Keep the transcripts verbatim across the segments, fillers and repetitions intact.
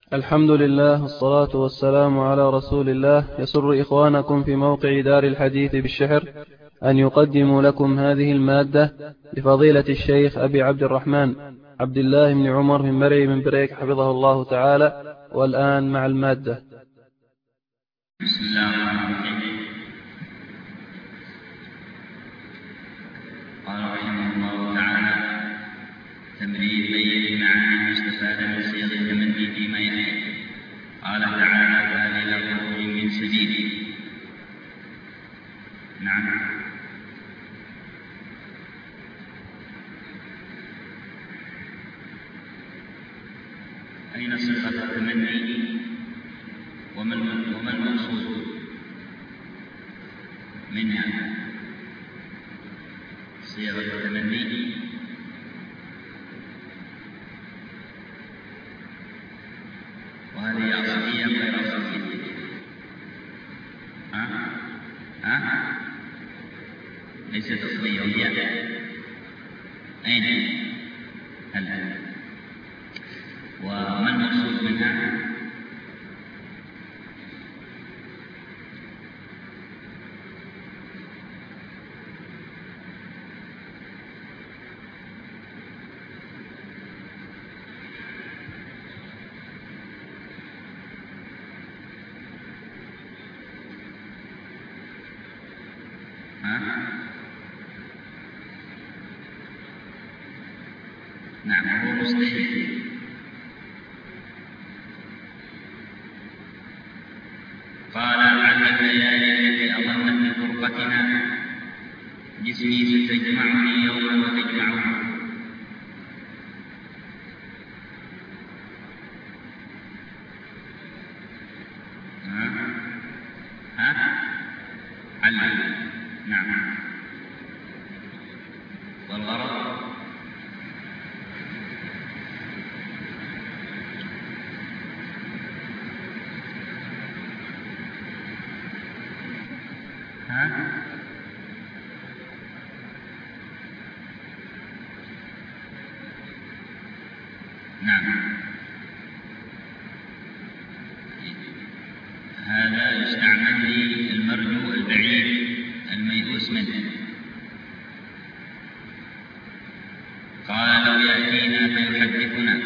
الحمد لله والصلاة والسلام على رسول الله. يسر إخوانكم في موقع دار الحديث بالشحر أن يقدموا لكم هذه المادة لفضيلة الشيخ أبي عبد الرحمن عبد الله بن عمر بن مري بن بريك حفظه الله تعالى. والآن مع المادة. بسم الله الرحمن الرحيم. قال رحمه الله تعالى: تمرير بين المعاني المستفادة من صيغ التمني فيما يأتي. قال تعالى: فهل إلى خروج من سبيل. نعم. أين صيغة التمني وما المقصود منها؟ صيغة التمني وهذه أصلية غير أصلية. ها؟ ها؟ ليست أصلية. هي أين؟ هل وما المقصود منها؟ نعم، هو مستحيل. قال: علك يا ليلتي أظنت من فرقتنا، جسمي ستجمعني يوما وتجمعه. ها؟ ها؟ علك. نعم. والغرض ها؟ نعم. هذا يستعمل للمرجو البعيد الميؤوس منه. قال: لو يأتينا فيحدثنا.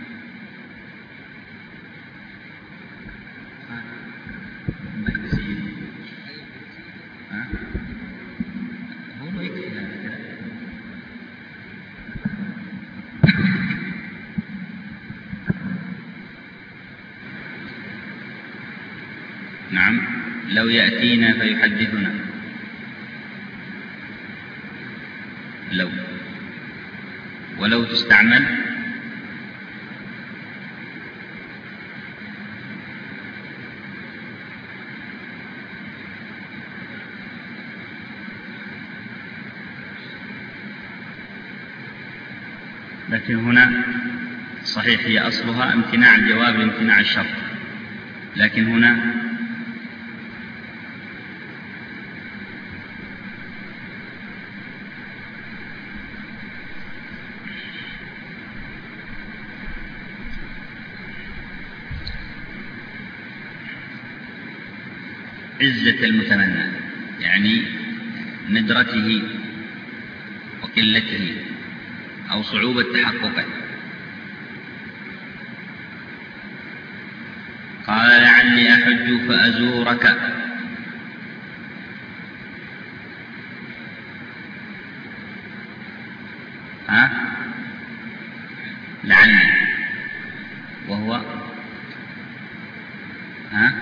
نعم، لو يأتينا فيحدثنا. لو ولو تستعمل لكن هنا صحيح هي أصلها امتناع الجواب لامتناع الشرط، لكن هنا عزة المتمنى، يعني ندرته وقلته أو صعوبة تحققه. قال: لعلي أحج فأزورك. ها؟ لعلي، وهو ها؟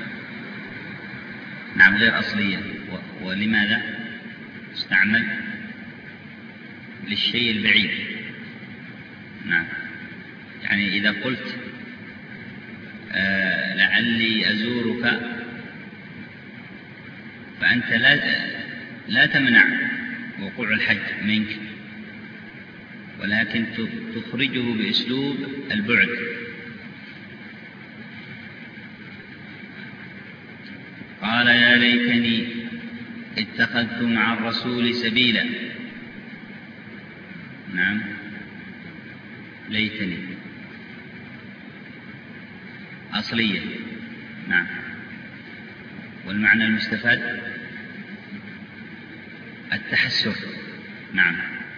نعم، غير أصلية. ولماذا استعمل؟ للشيء البعيد. نعم، يعني إذا قلت آه لعلي أزورك فأنت لا لا تمنع وقوع الحج منك، ولكن تخرجه بأسلوب البعد. قال: يا ليتني اتخذت مع الرسول سبيلا. نعم، ليتني أصلية. نعم. والمعنى المستفاد التحسر. نعم.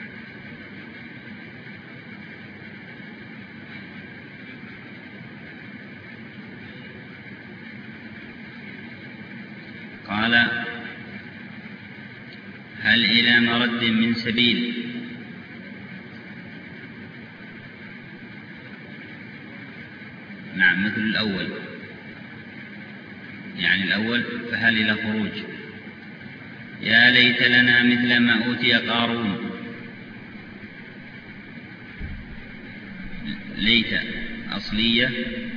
قال: هل إلى مرد من سبيل؟ نعم، مثل الأول، يعني الأول فهل إلى خروج؟ يا ليت لنا مثل ما أوتي قارون. ليت أصلية.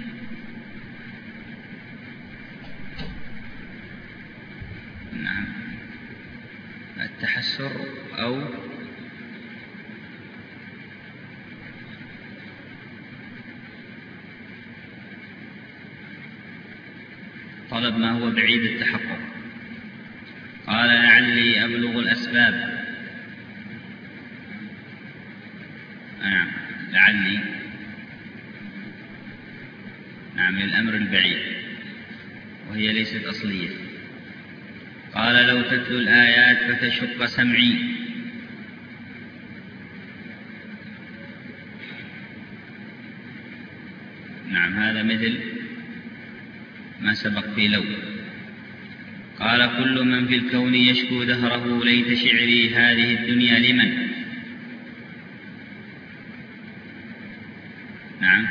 نعم. التحسر أو طلب ما هو بعيد التحقق. قال: لعلي أبلغ الأسباب. نعم، لعلي. نعم، للأمر البعيد، وهي ليست أصلية. قال: لو تتلو الآيات فتشق سمعي. نعم، هذا مثل ما سبق في لو. قال: كل من في الكون يشكو دهره، ليت شعري هذه الدنيا لمن. نعم.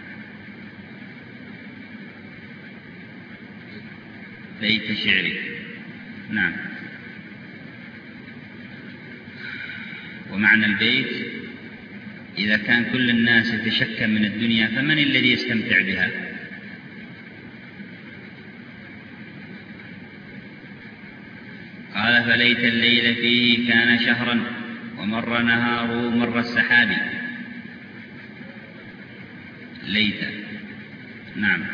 ليت شعري. نعم. ومعنى البيت: إذا كان كل الناس يتشكى من الدنيا فمن الذي يستمتع بها؟ قال: فليت الليل فيه كان شهرا، ومر نهاره مر السحاب. ليت. نعم.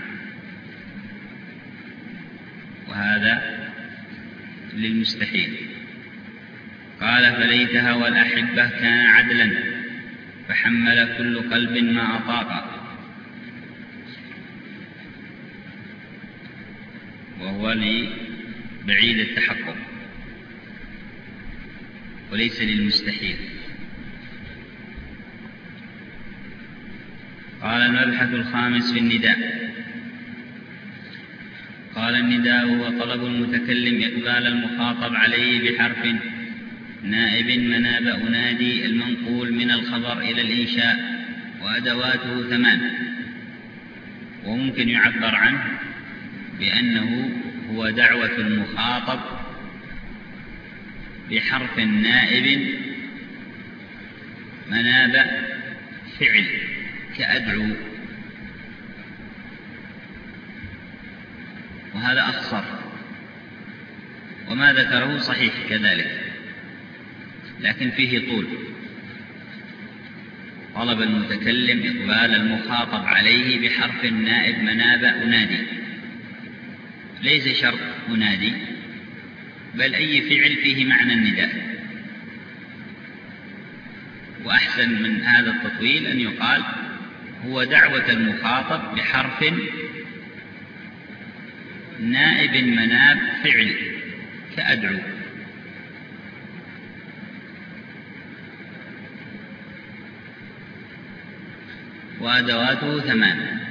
وهذا للمستحيل. قال: فليت هوى الأحبة كان عدلا، فحمل كل قلب ما أطاق. وهو لبعيد التحقق وليس للمستحيل. قال: المبحث الخامس في النداء. قال: النداء هو طلب المتكلم إقبال المخاطب عليه بحرف نائب مناب أنادي، المنقول من الخبر إلى الإنشاء، وأدواته ثمان. وممكن يعبر عنه بأنه هو دعوة المخاطب بحرف نائب مناب فعل كأدعو، وهذا أخصر، وما ذكره صحيح كذلك، لكن فيه طول. طلب المتكلم إقبال المخاطب عليه بحرف نائب مناب أنادي. ليس شرط أنادي، بل أي فعل فيه معنى النداء. وأحسن من هذا التطويل أن يقال هو دعوة المخاطب بحرف نائب مناب فعل كأدعو. وأدواته ثمان.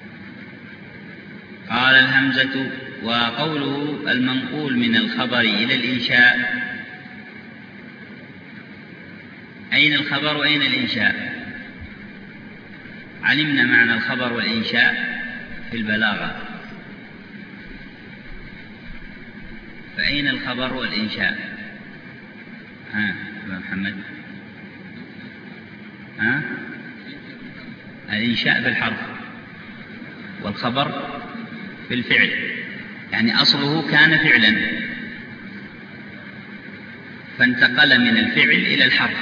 قال: الهمزة. وقوله المنقول من الخبر إلى الإنشاء، أين الخبر وأين الإنشاء؟ علمنا معنى الخبر والإنشاء في البلاغة، فأين الخبر والإنشاء؟ ها أبا محمد؟ ها؟ الإنشاء في الحرف، والخبر في الفعل، يعني أصله كان فعلا فانتقل من الفعل إلى الحرف.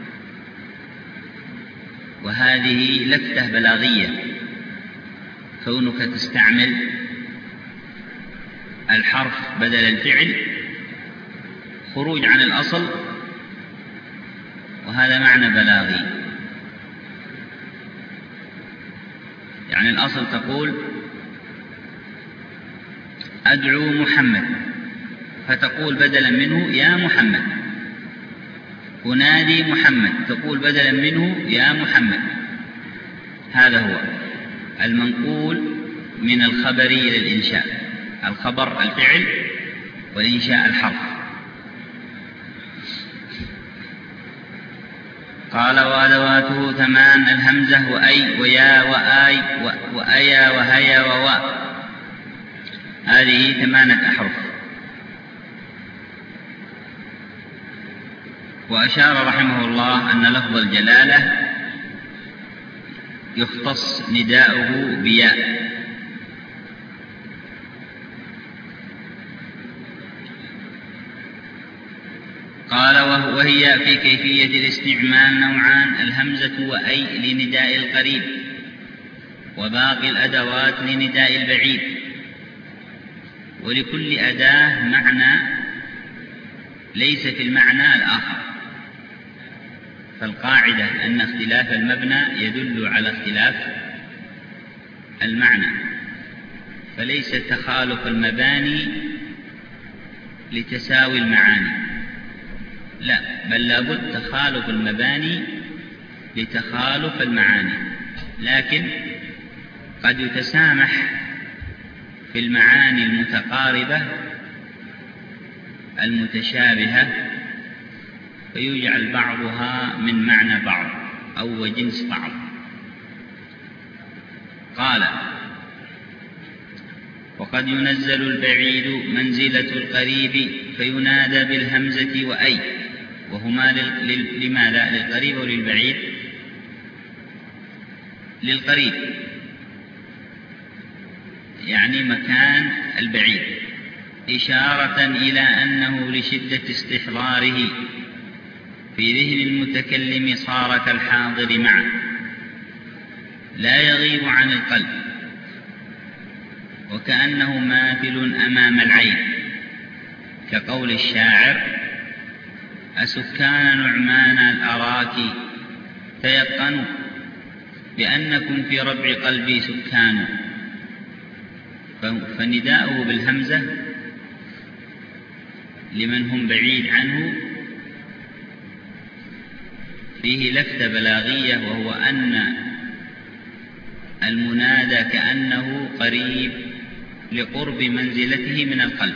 وهذه لفتة بلاغية، كونك تستعمل الحرف بدل الفعل خروج عن الأصل، وهذا معنى بلاغي. يعني الأصل تقول أدعو محمد فتقول بدلا منه يا محمد. أنادي محمد تقول بدلا منه يا محمد. هذا هو المنقول من الخبر إلى الإنشاء. الخبر الفعل والإنشاء الحرف. قال وأدواته ثمان: الهمزة وأي ويا وآي وأيا وهيا ووا. هذه ثمانية أحرف. وأشار رحمه الله أن لفظ الجلالة يختص نداؤه بياء. قال وهي في كيفية الاستعمال نوعان: الهمزة وأي لنداء القريب، وباقي الأدوات لنداء البعيد. ولكل أداة معنى ليس في المعنى الآخر. فالقاعدة أن اختلاف المبنى يدل على اختلاف المعنى، فليس تخالف المباني لتساوي المعاني، لا، بل لابد تخالف المباني لتخالف المعاني. لكن قد يتسامح في المعاني المتقاربة المتشابهة فيجعل بعضها من معنى بعض أو جنس بعض. قال وقد ينزل البعيد منزلة القريب فينادى بالهمزة وأي، وهما لماذا؟ للقريب وللبعيد؟ للقريب يعني مكان البعيد، إشارة إلى أنه لشدة استحضاره في ذهن المتكلم صار كالحاضر معه لا يغيب عن القلب، وكأنه ماثل أمام العين، كقول الشاعر: أسكان نعمان الأراك تيقنوا بأنكم في ربع قلبي سكان. فنداؤه بالهمزة لمن هم بعيد عنه فيه لفتة بلاغية، وهو أن المنادى كأنه قريب لقرب منزلته من القلب.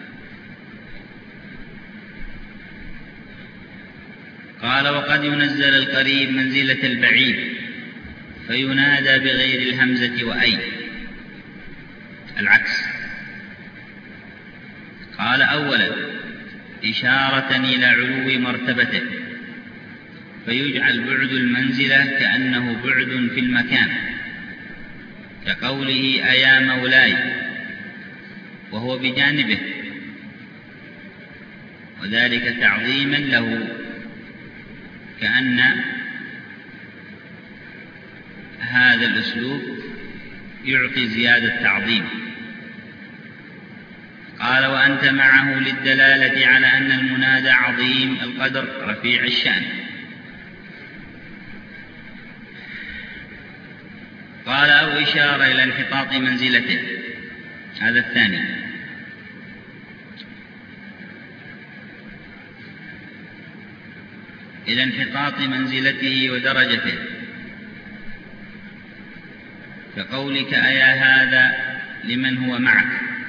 قال وقد ينزل القريب منزلة البعيد فينادى بغير الهمزة وأي، العكس. قال أولا إشارة إلى علو مرتبته فيجعل بعد المنزلة كأنه بعد في المكان، كقوله أيا مولاي وهو بجانبه، وذلك تعظيما له، كأن هذا الأسلوب يعطي زيادة تعظيم. قال وأنت معه للدلالة على أن المنادى عظيم القدر رفيع الشأن. قال أو إشارة إلى انحطاط منزلته، هذا الثاني. إلى انحطاط منزلته ودرجته، كقولك أيا هذا لمن هو معك،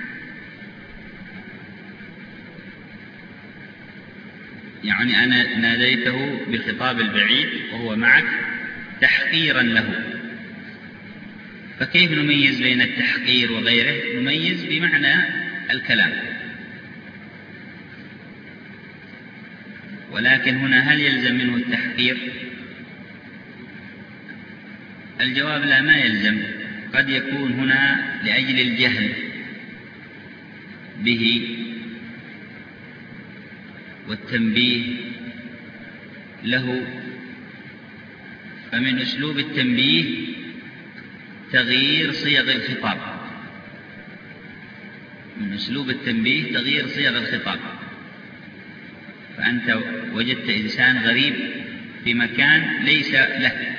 يعني أنا ناديته بخطاب البعيد وهو معك تحقيرا له. فكيف نميز بين التحقير وغيره؟ نميز بمعنى الكلام. ولكن هنا هل يلزم منه التحقير؟ الجواب لا، ما يلزم. قد يكون هنا لأجل الجهل به والتنبيه له، فمن أسلوب التنبيه تغيير صيغ الخطاب، من أسلوب التنبيه تغيير صيغ الخطاب. فأنت وجدت إنسان غريب في مكان ليس له،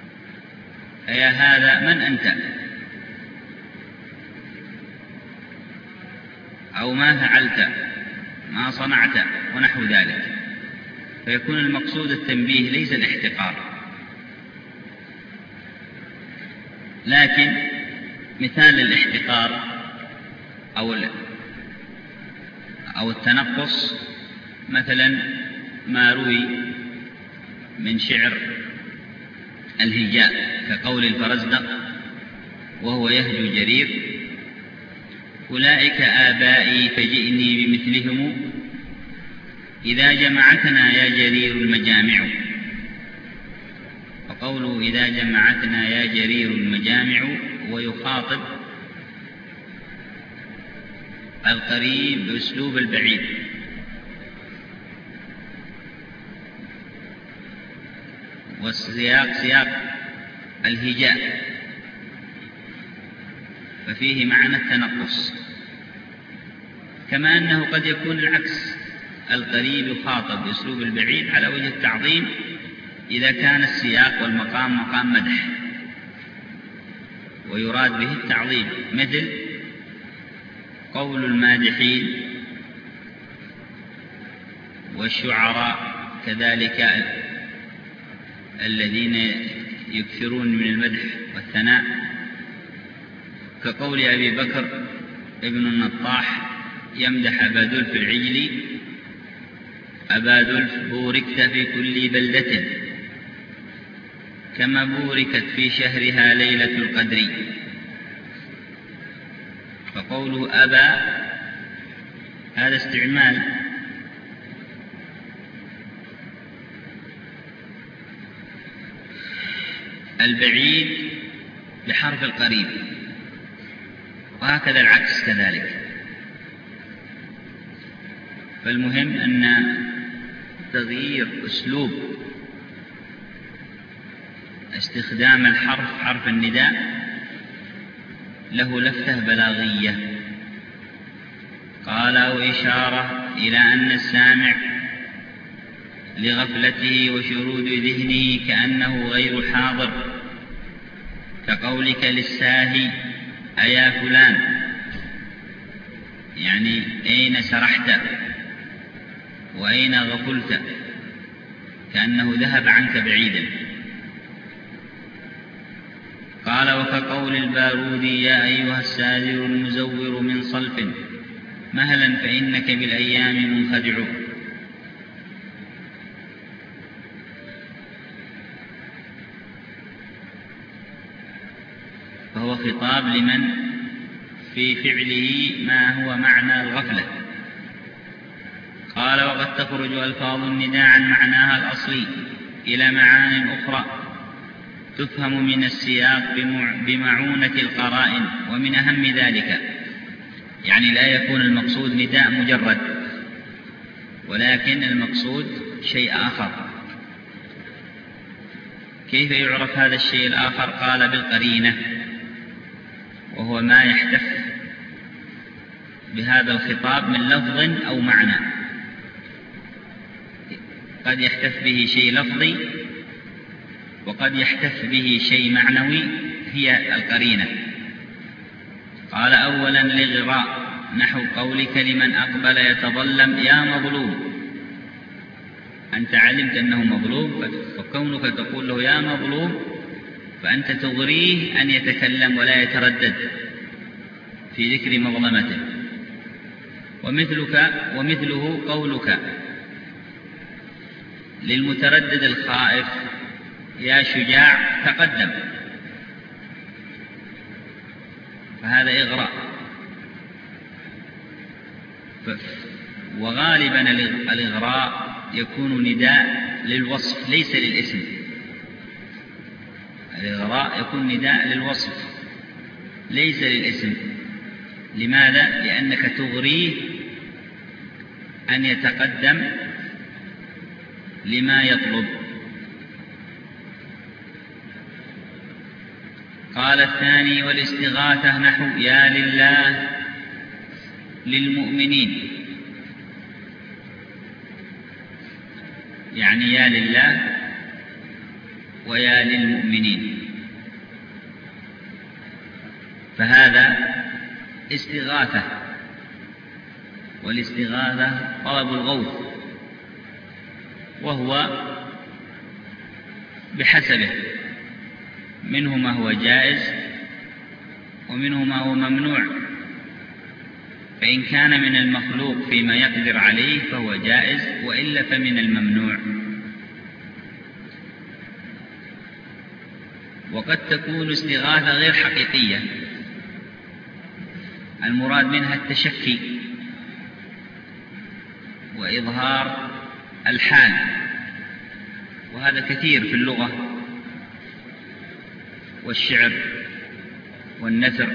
أيا هذا من أنت؟ أو ما فعلت، ما صنعت، ونحو ذلك، فيكون المقصود التنبيه ليس الاحتقار. لكن مثال الاحتقار أو أو التنقص مثلا ما روي من شعر الهجاء كقول الفرزدق وهو يهجو جرير: أولئك آبائي فجئني بمثلهم، إذا جمعتنا يا جرير المجامع. وقوله إذا جمعتنا يا جرير المجامع ويخاطب القريب بأسلوب البعيد. والسياق سياق الهجاء، ففيه معنى التنقص. كما أنه قد يكون العكس، القريب يخاطب بأسلوب البعيد على وجه التعظيم إذا كان السياق والمقام مقام مدح ويراد به التعظيم، مثل قول المادحين والشعراء كذلك الذين يكثرون من المدح والثناء، كقول أبي بكر ابن النطاح يمدح أبا دلف العجلي: أبا دلف بوركت في كل بلدة كما بوركت في شهرها ليلة القدر. فقوله أبا هذا استعمال البعيد بحرف القريب، وهكذا العكس كذلك. فالمهم أن تغيير أسلوب استخدام الحرف حرف النداء له لفتة بلاغية. قال: وإشارة إلى أن السامع لغفلته وشرود ذهنه كأنه غير حاضر، كقولك للساهي: أيا فلان، يعني أين سرحت وأين غفلت، كأنه ذهب عنك بعيدا. قال: وكقول البارودي: يا أيها الساذر المزور من صلف، مهلا فإنك بالأيام منخدع. فهو خطاب لمن في فعله ما هو معنى الغفلة. قال: وقد تخرج ألفاظ النداء عن معناها الأصلي إلى معان أخرى تفهم من السياق بمعونة القرائن، ومن أهم ذلك يعني لا يكون المقصود نداء مجرد، ولكن المقصود شيء آخر. كيف يعرف هذا الشيء الآخر؟ قال: بالقرينة، وهو ما يحتف بهذا الخطاب من لفظ أو معنى. قد يحتف به شيء لفظي وقد يحتف به شيء معنوي، هي القرينة. قال: أولا الإغراء، نحو قولك لمن أقبل يتظلم: يا مظلوم. أنت علمت أنه مظلوم، فكونك تقول له يا مظلوم فأنت تغريه أن يتكلم ولا يتردد في ذكر مظلمته. ومثلك ومثله قولك للمتردد الخائف: يا شجاع تقدم. فهذا إغراء. وغالبا الإغراء يكون نداء للوصف ليس للاسم. الإغراء يكون نداء للوصف ليس للاسم. لماذا؟ لأنك تغريه أن يتقدم لما يطلب. قال: الثاني والاستغاثة، نحو يا لله للمؤمنين، يعني يا لله ويا للمؤمنين. فهذا استغاثة والاستغاثة طلب الغوث، وهو بحسبه، منه ما هو جائز ومنه ما هو ممنوع، فإن كان من المخلوق فيما يقدر عليه فهو جائز، وإلا فمن الممنوع. وقد تكون استغاثة غير حقيقية، المراد منها التشكي وإظهار الحال، وهذا كثير في اللغة والشعر والنثر.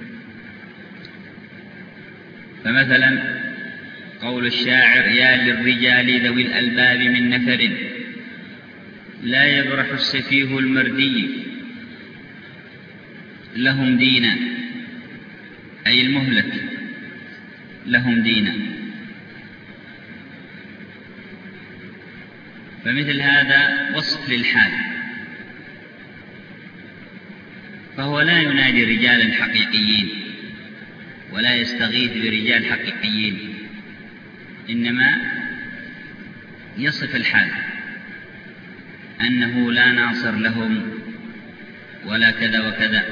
فمثلا قول الشاعر: يا للرجال ذوي الألباب من نفر، لا يبرح السفيه المردي لهم دينا، أي المهلك لهم دينا. فمثل هذا وصف للحال، فهو لا ينادي رجالا حقيقيين ولا يستغيث برجال حقيقيين، إنما يصف الحال أنه لا ناصر لهم ولا كذا وكذا.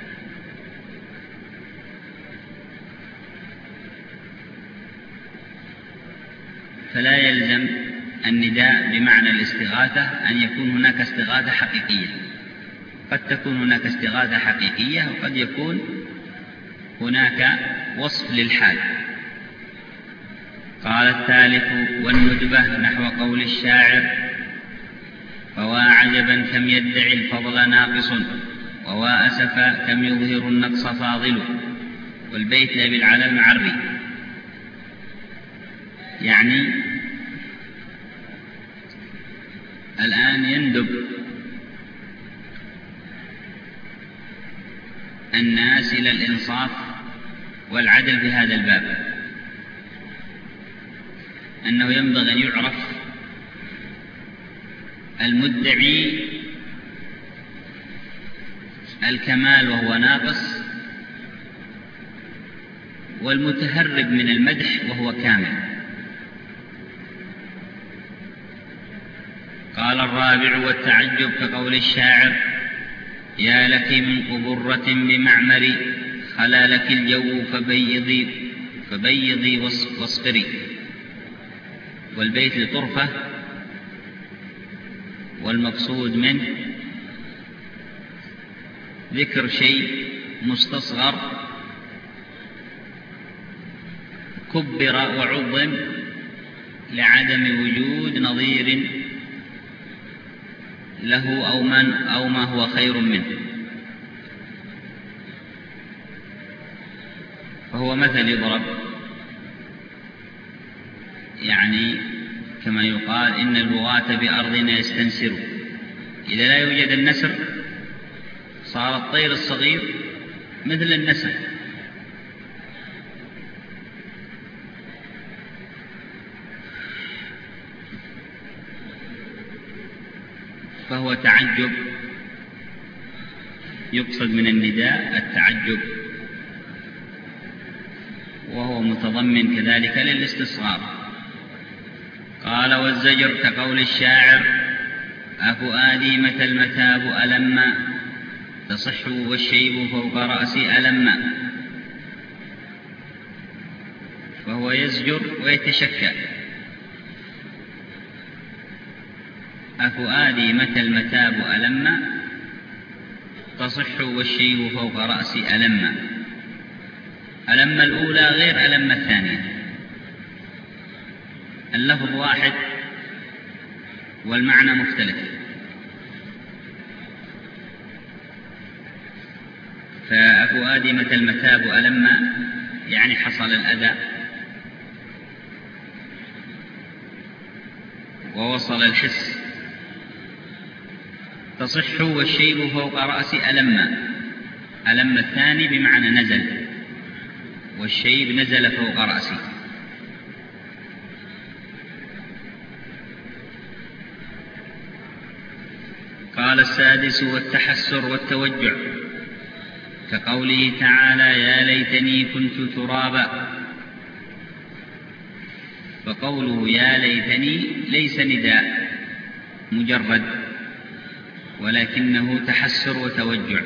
فلا يلزم النداء بمعنى الاستغاثة أن يكون هناك استغاثة حقيقية، قد تكون هناك استغاثة حقيقية وقد يكون هناك وصف للحال. قال الثالث: والندبة نحو قول الشاعر: فوا عجبا كم يدعي الفضل ناقص، ووا أسفا كم يظهر النقص فاضل. والبيت لأبي العلا المعري، يعني الآن يندب الناس إلى الإنصاف والعدل في هذا الباب، أنه ينبغي أن يعرف المدعي الكمال وهو ناقص، والمتهرب من المدح وهو كامل. قال الرابع: والتعجب كقول الشاعر: يا لك من قبرة بمعمري، خلا لك الجو فبيضي فبيضي واصفري. والبيت لطرفة، والمقصود منه ذكر شيء مستصغر كبر وعظم لعدم وجود نظير له أو من أو ما هو خير منه. فهو مثل يضرب، يعني كما يقال: إن البغاة بأرضنا يستنسروا. إذا لا يوجد النسر صار الطير الصغير مثل النسر. فهو تعجب، يقصد من النداء التعجب، وهو متضمن كذلك للاستصغار. قال: والزجر كقول الشاعر: أفؤادي متى المتاب ألما، تصح والشيب فوق رأسي ألما. فهو يزجر ويتشكى: أفؤادي متى المتاب ألما، تصح والشيب فوق رأسي ألما. ألما الأولى غير ألما الثانية، اللفظ واحد والمعنى مختلف. فأفؤادي متى المتاب ألما يعني حصل الأذى ووصل الحس. تصح والشيب فوق رأسي ألما، ألما الثاني بمعنى نزل، والشيب نزل فوق رأسي. قال السادس: والتحسر والتوجع كقوله تعالى: يا ليتني كنت ترابا. فقوله يا ليتني ليس نداء مجرد، ولكنه تحسر وتوجع،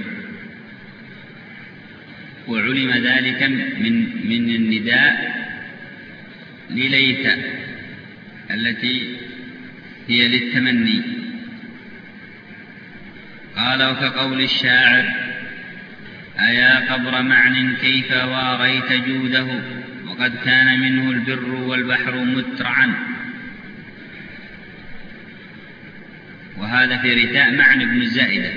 وعلم ذلك من من النداء لليت التي هي للتمني. قال وكقول الشاعر أيا قبر معن كيف واريت جوده وقد كان منه البر والبحر مترعا. وهذا في رثاء معن بن الزائدة،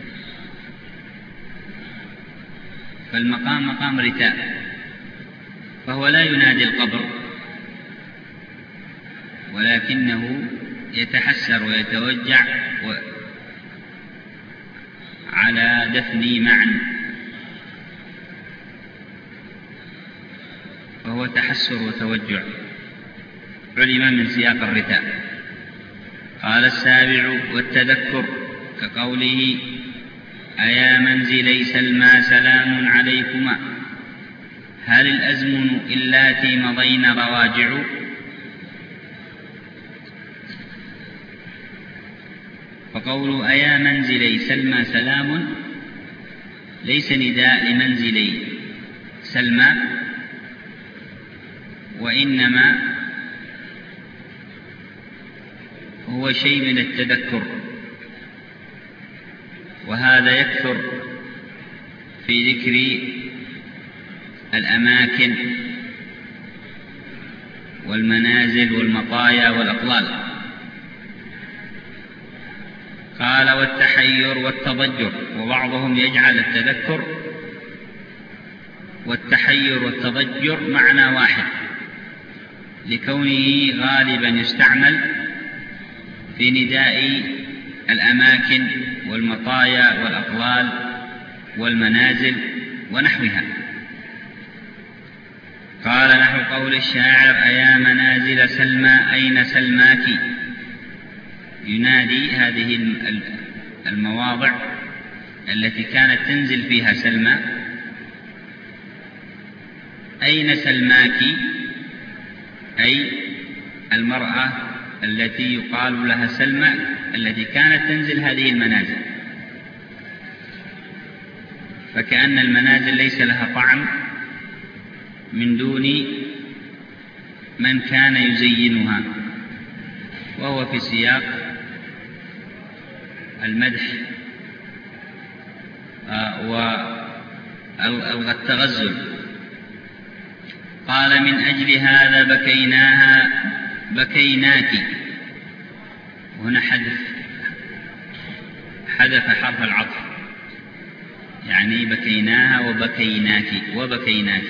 فالمقام مقام رثاء، فهو لا ينادي القبر ولكنه يتحسر ويتوجع على دفن معن، فهو تحسر وتوجع علم من سياق الرثاء. قال السابع والتذكر كقوله أيا منزلي سلمى سلام عليكما هل الأزمن اللاتي مضين رواجع. فقول أيا منزلي سلمى سلام ليس نداء لمنزلي سلمى، وإنما هو شيء من التذكر، وهذا يكثر في ذكر الأماكن والمنازل والمطايا والأطلال. قال والتحير والتضجر، وبعضهم يجعل التذكر والتحير والتضجر معنى واحد لكونه غالبا يستعمل في نداء الأماكن والمطايا والأطلال والمنازل ونحوها. قال نحو قول الشاعر أيا منازل سلمى أين سلماك، ينادي هذه المواضع التي كانت تنزل فيها سلمى أين سلماك، أي المرأة التي يقال لها سلمى التي كانت تنزل هذه المنازل، فكأن المنازل ليس لها طعم من دون من كان يزينها، وهو في سياق المدح والتغزل. قال من أجل هذا بكيناها بكيناك، هنا حذف حذف حرف العطف، يعني بكيناها وبكيناك وبكيناك.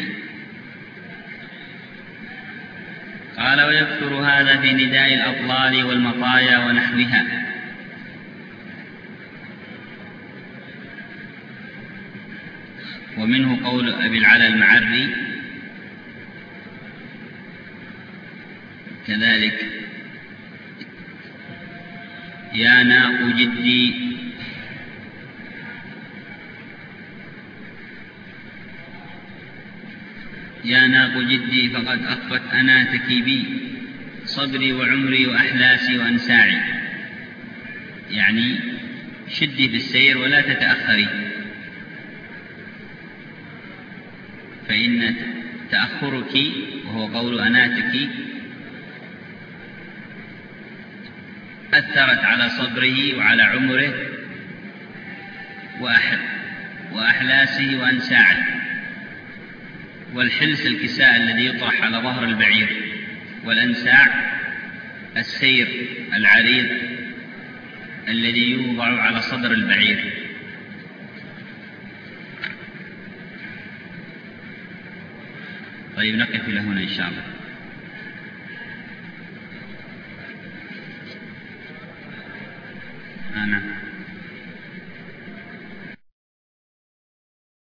قال ويكثر هذا في نداء الأطلال والمطايا ونحوها. ومنه قول أبي العلا المعري كذلك يا ناق جدي يا ناق جدي فقد أخفت أناتك بي صبري وعمري وأحلاسي وأنساعي، يعني شدي في السير ولا تتأخري، فإن تأخرك وهو قول أناتك أثرت على صبره وعلى عمره وأحلاسه وأنساعه. والحلس الكساء الذي يطرح على ظهر البعير، والأنساع السير العريض الذي يوضع على صدر البعير. طيب نقف إلى هنا إن شاء الله. أنا